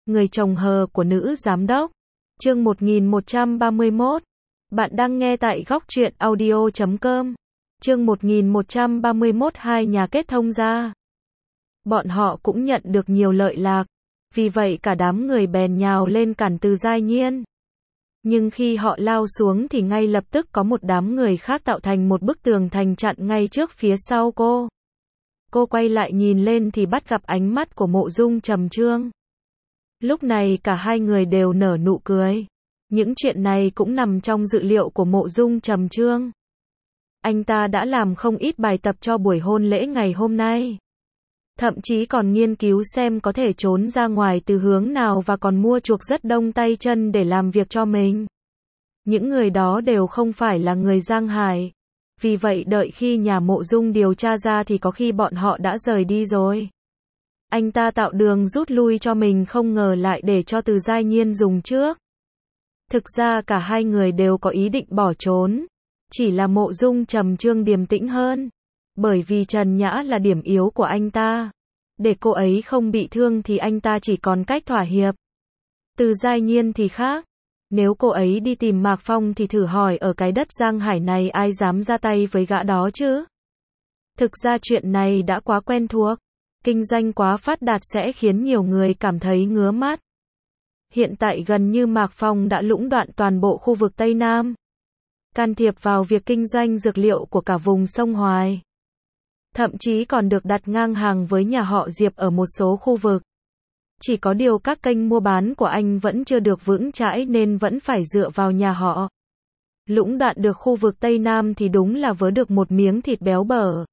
Người chồng hờ của nữ giám đốc. Chương 1131. Bạn đang nghe tại góc truyện audio.com. Chương 1131. Hai nhà kết thông ra. Bọn họ cũng nhận được nhiều lợi lạc. Vì vậy cả đám người bèn nhào lên cản Từ Giai Nhiên. Nhưng khi họ lao xuống thì ngay lập tức có một đám người khác tạo thành một bức tường thành chặn ngay trước phía sau cô. Cô quay lại nhìn lên thì bắt gặp ánh mắt của Mộ Dung Trầm Trương. Lúc này cả hai người đều nở nụ cười. Những chuyện này cũng nằm trong dự liệu của Mộ Dung Trầm Trương. Anh ta đã làm không ít bài tập cho buổi hôn lễ ngày hôm nay. Thậm chí còn nghiên cứu xem có thể trốn ra ngoài từ hướng nào và còn mua chuộc rất đông tay chân để làm việc cho mình. Những người đó đều không phải là người Giang Hải. Vì vậy đợi khi nhà Mộ Dung điều tra ra thì có khi bọn họ đã rời đi rồi. Anh ta tạo đường rút lui cho mình, không ngờ lại để cho Từ Giai Nhiên dùng trước. Thực ra cả hai người đều có ý định bỏ trốn. Chỉ là Mộ Dung Trầm Trương điềm tĩnh hơn. Bởi vì Trần Nhã là điểm yếu của anh ta. Để cô ấy không bị thương thì anh ta chỉ còn cách thỏa hiệp. Từ Giai Nhiên thì khác. Nếu cô ấy đi tìm Mạc Phong thì thử hỏi ở cái đất Giang Hải này ai dám ra tay với gã đó chứ? Thực ra chuyện này đã quá quen thuộc. Kinh doanh quá phát đạt sẽ khiến nhiều người cảm thấy ngứa mắt. Hiện tại gần như Mạc Phong đã lũng đoạn toàn bộ khu vực Tây Nam. Can thiệp vào việc kinh doanh dược liệu của cả vùng sông Hoài. Thậm chí còn được đặt ngang hàng với nhà họ Diệp ở một số khu vực. Chỉ có điều các kênh mua bán của anh vẫn chưa được vững chãi nên vẫn phải dựa vào nhà họ. Lũng đoạn được khu vực Tây Nam thì đúng là vớ được một miếng thịt béo bở.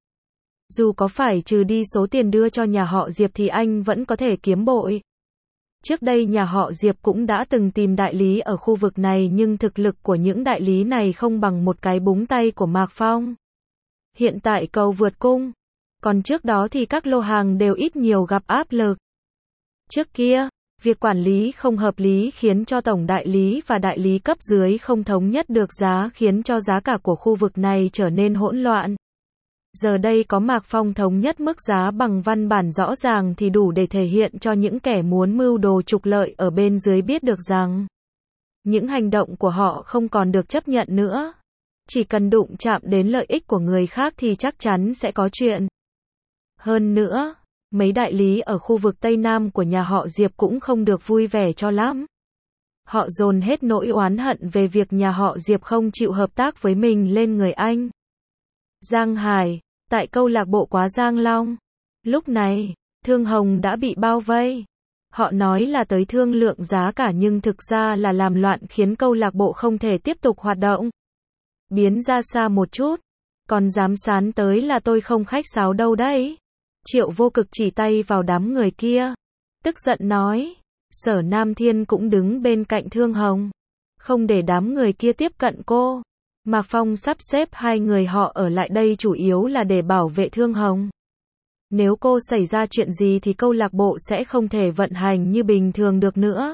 Dù có phải trừ đi số tiền đưa cho nhà họ Diệp thì anh vẫn có thể kiếm bội. Trước đây nhà họ Diệp cũng đã từng tìm đại lý ở khu vực này nhưng thực lực của những đại lý này không bằng một cái búng tay của Mạc Phong. Hiện tại cầu vượt cung. Còn trước đó thì các lô hàng đều ít nhiều gặp áp lực. Trước kia, việc quản lý không hợp lý khiến cho tổng đại lý và đại lý cấp dưới không thống nhất được giá, khiến cho giá cả của khu vực này trở nên hỗn loạn. Giờ đây có Mạc Phong thống nhất mức giá bằng văn bản rõ ràng thì đủ để thể hiện cho những kẻ muốn mưu đồ trục lợi ở bên dưới biết được rằng những hành động của họ không còn được chấp nhận nữa. Chỉ cần đụng chạm đến lợi ích của người khác thì chắc chắn sẽ có chuyện. Hơn nữa, mấy đại lý ở khu vực Tây Nam của nhà họ Diệp cũng không được vui vẻ cho lắm. Họ dồn hết nỗi oán hận về việc nhà họ Diệp không chịu hợp tác với mình lên người anh. Giang Hải, tại câu lạc bộ Quá Giang Long. Lúc này, Thương Hồng đã bị bao vây. Họ nói là tới thương lượng giá cả nhưng thực ra là làm loạn khiến câu lạc bộ không thể tiếp tục hoạt động. Biến ra xa một chút. Còn dám sán tới là tôi không khách sáo đâu đấy. Triệu Vô Cực chỉ tay vào đám người kia. Tức giận nói. Sở Nam Thiên cũng đứng bên cạnh Thương Hồng. Không để đám người kia tiếp cận cô. Mạc Phong sắp xếp hai người họ ở lại đây chủ yếu là để bảo vệ Thương Hồng. Nếu cô xảy ra chuyện gì thì câu lạc bộ sẽ không thể vận hành như bình thường được nữa.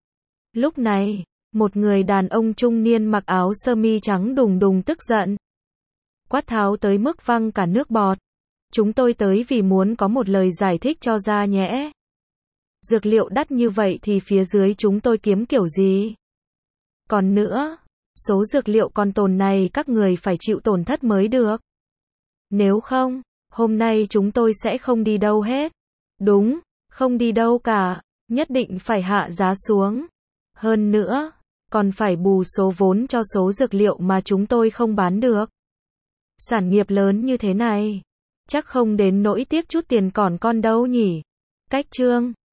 Lúc này, một người đàn ông trung niên mặc áo sơ mi trắng đùng đùng tức giận. Quát tháo tới mức văng cả nước bọt. Chúng tôi tới vì muốn có một lời giải thích cho ra nhẽ. Dược liệu đắt như vậy thì phía dưới chúng tôi kiếm kiểu gì? Còn nữa, số dược liệu còn tồn này các người phải chịu tổn thất mới được. Nếu không, hôm nay chúng tôi sẽ không đi đâu hết. Đúng, không đi đâu cả, nhất định phải hạ giá xuống. Hơn nữa, còn phải bù số vốn cho số dược liệu mà chúng tôi không bán được. Sản nghiệp lớn như thế này, chắc không đến nỗi tiếc chút tiền còn con đâu nhỉ. Cách chương